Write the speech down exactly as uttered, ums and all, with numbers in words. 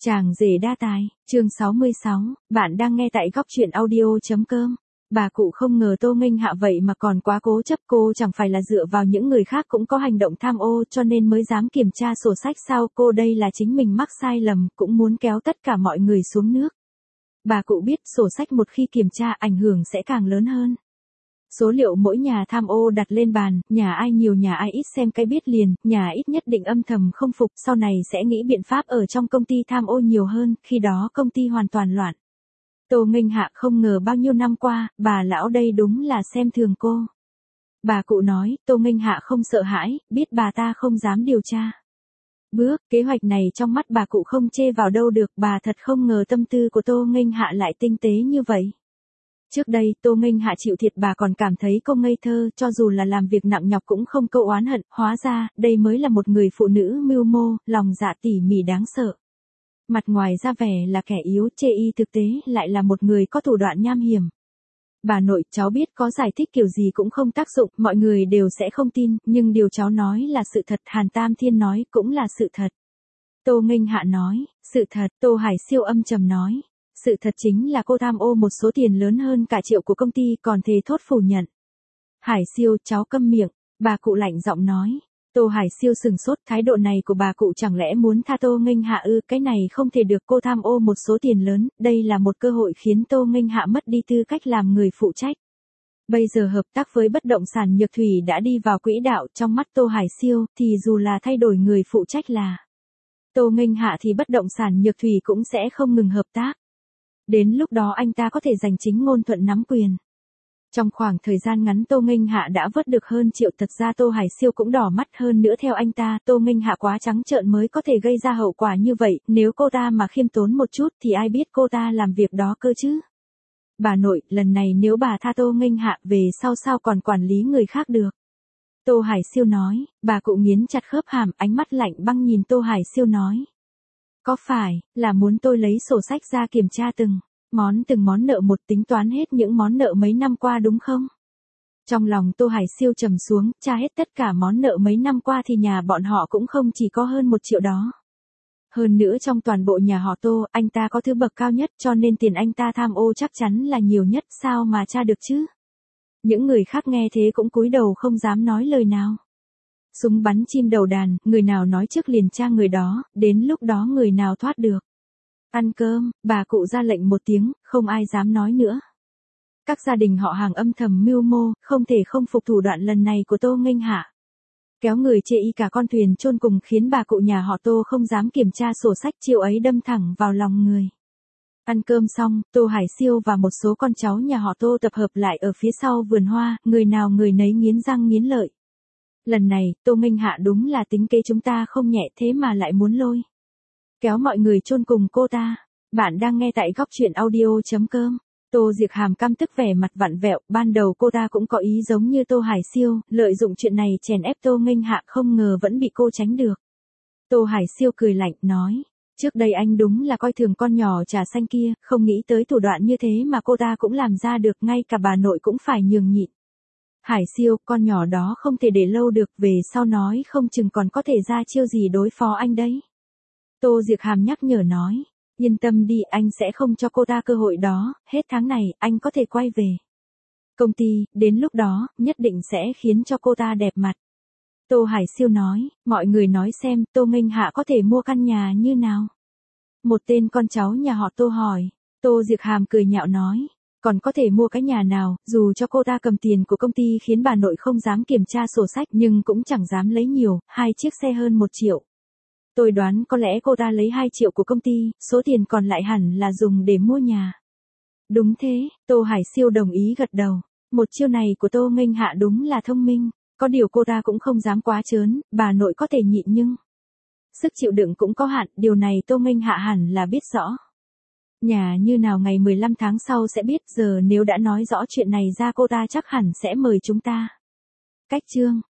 Chàng rể đa tài, chương sáu mươi sáu, bạn đang nghe tại góc truyện audio.com. Bà cụ không ngờ Tô Nghênh Hạ vậy mà còn quá cố chấp, cô chẳng phải là dựa vào những người khác cũng có hành động tham ô cho nên mới dám kiểm tra sổ sách sao, cô đây là chính mình mắc sai lầm, cũng muốn kéo tất cả mọi người xuống nước. Bà cụ biết sổ sách một khi kiểm tra ảnh hưởng sẽ càng lớn hơn. Số liệu mỗi nhà tham ô đặt lên bàn, nhà ai nhiều nhà ai ít xem cái biết liền, nhà ít nhất định âm thầm không phục, sau này sẽ nghĩ biện pháp ở trong công ty tham ô nhiều hơn, khi đó công ty hoàn toàn loạn. Tô Nghênh Hạ không ngờ bao nhiêu năm qua, bà lão đây đúng là xem thường cô. Bà cụ nói, Tô Nghênh Hạ không sợ hãi, biết bà ta không dám điều tra. Bước, kế hoạch này trong mắt bà cụ không chê vào đâu được, bà thật không ngờ tâm tư của Tô Nghênh Hạ lại tinh tế như vậy. Trước đây, Tô Nghênh Hạ chịu thiệt bà còn cảm thấy cô ngây thơ, cho dù là làm việc nặng nhọc cũng không câu oán hận, hóa ra, đây mới là một người phụ nữ mưu mô, lòng dạ tỉ mỉ đáng sợ. Mặt ngoài ra vẻ là kẻ yếu, chê y thực tế lại là một người có thủ đoạn nham hiểm. Bà nội, cháu biết có giải thích kiểu gì cũng không tác dụng, mọi người đều sẽ không tin, nhưng điều cháu nói là sự thật, Hàn Tam Thiên nói cũng là sự thật. Tô Nghênh Hạ nói, sự thật, Tô Hải Siêu âm trầm nói. Sự thật chính là cô tham ô một số tiền lớn hơn cả triệu của công ty, còn thề thốt phủ nhận. Hải Siêu, cháu câm miệng, bà cụ lạnh giọng nói. Tô Hải Siêu sừng sốt, thái độ này của bà cụ chẳng lẽ muốn tha Tô Nghênh Hạ ư? Cái này không thể được, cô tham ô một số tiền lớn, đây là một cơ hội khiến Tô Nghênh Hạ mất đi tư cách làm người phụ trách. Bây giờ hợp tác với bất động sản Nhược Thủy đã đi vào quỹ đạo, trong mắt Tô Hải Siêu thì dù là thay đổi người phụ trách là Tô Nghênh Hạ thì bất động sản Nhược Thủy cũng sẽ không ngừng hợp tác. Đến lúc đó anh ta có thể giành chính ngôn thuận nắm quyền. Trong khoảng thời gian ngắn Tô Nghênh Hạ đã vớt được hơn triệu, thật ra Tô Hải Siêu cũng đỏ mắt hơn nữa, theo anh ta, Tô Nghênh Hạ quá trắng trợn mới có thể gây ra hậu quả như vậy, nếu cô ta mà khiêm tốn một chút thì ai biết cô ta làm việc đó cơ chứ. Bà nội, lần này nếu bà tha Tô Nghênh Hạ về sau sao còn quản lý người khác được. Tô Hải Siêu nói, bà cụ nghiến chặt khớp hàm, ánh mắt lạnh băng nhìn Tô Hải Siêu nói. Có phải là muốn tôi lấy sổ sách ra kiểm tra từng món từng món nợ một, tính toán hết những món nợ mấy năm qua đúng không? Trong lòng Tô Hải Siêu trầm xuống, tra hết tất cả món nợ mấy năm qua thì nhà bọn họ cũng không chỉ có hơn một triệu đó. Hơn nữa trong toàn bộ nhà họ Tô, anh ta có thứ bậc cao nhất cho nên tiền anh ta tham ô chắc chắn là nhiều nhất, sao mà tra được chứ? Những người khác nghe thế cũng cúi đầu không dám nói lời nào. Súng bắn chim đầu đàn, người nào nói trước liền tra người đó, đến lúc đó người nào thoát được. Ăn cơm, bà cụ ra lệnh một tiếng, không ai dám nói nữa. Các gia đình họ hàng âm thầm mưu mô, không thể không phục thủ đoạn lần này của Tô Nghênh Hạ. Kéo người chê y cả con thuyền chôn cùng khiến bà cụ nhà họ Tô không dám kiểm tra sổ sách, chiêu ấy đâm thẳng vào lòng người. Ăn cơm xong, Tô Hải Siêu và một số con cháu nhà họ Tô tập hợp lại ở phía sau vườn hoa, người nào người nấy nghiến răng nghiến lợi. Lần này, Tô Nghênh Hạ đúng là tính kế chúng ta không nhẹ, thế mà lại muốn lôi kéo mọi người chôn cùng cô ta. Bạn đang nghe tại góc truyện audio.com. Tô Diệc Hàm căm tức vẻ mặt vặn vẹo, ban đầu cô ta cũng có ý giống như Tô Hải Siêu, lợi dụng chuyện này chèn ép Tô Nghênh Hạ, không ngờ vẫn bị cô tránh được. Tô Hải Siêu cười lạnh, nói, trước đây anh đúng là coi thường con nhỏ trà xanh kia, không nghĩ tới thủ đoạn như thế mà cô ta cũng làm ra được, ngay cả bà nội cũng phải nhường nhịn. Hải Siêu, con nhỏ đó không thể để lâu được, về sau nói không chừng còn có thể ra chiêu gì đối phó anh đấy. Tô Diệc Hàm nhắc nhở nói, yên tâm đi, anh sẽ không cho cô ta cơ hội đó, hết tháng này, anh có thể quay về công ty, đến lúc đó, nhất định sẽ khiến cho cô ta đẹp mặt. Tô Hải Siêu nói, mọi người nói xem, Tô Nghênh Hạ có thể mua căn nhà như nào? Một tên con cháu nhà họ Tô hỏi. Tô Diệc Hàm cười nhạo nói, còn có thể mua cái nhà nào, dù cho cô ta cầm tiền của công ty khiến bà nội không dám kiểm tra sổ sách nhưng cũng chẳng dám lấy nhiều, hai chiếc xe hơn một triệu. Tôi đoán có lẽ cô ta lấy hai triệu của công ty, số tiền còn lại hẳn là dùng để mua nhà. Đúng thế, Tô Hải Siêu đồng ý gật đầu. Một chiêu này của Tô Nghênh Hạ đúng là thông minh, có điều cô ta cũng không dám quá trớn, bà nội có thể nhịn nhưng sức chịu đựng cũng có hạn, điều này Tô Nghênh Hạ hẳn là biết rõ. Nhà như nào ngày mười lăm tháng sau sẽ biết, giờ nếu đã nói rõ chuyện này ra cô ta chắc hẳn sẽ mời chúng ta. Cách chương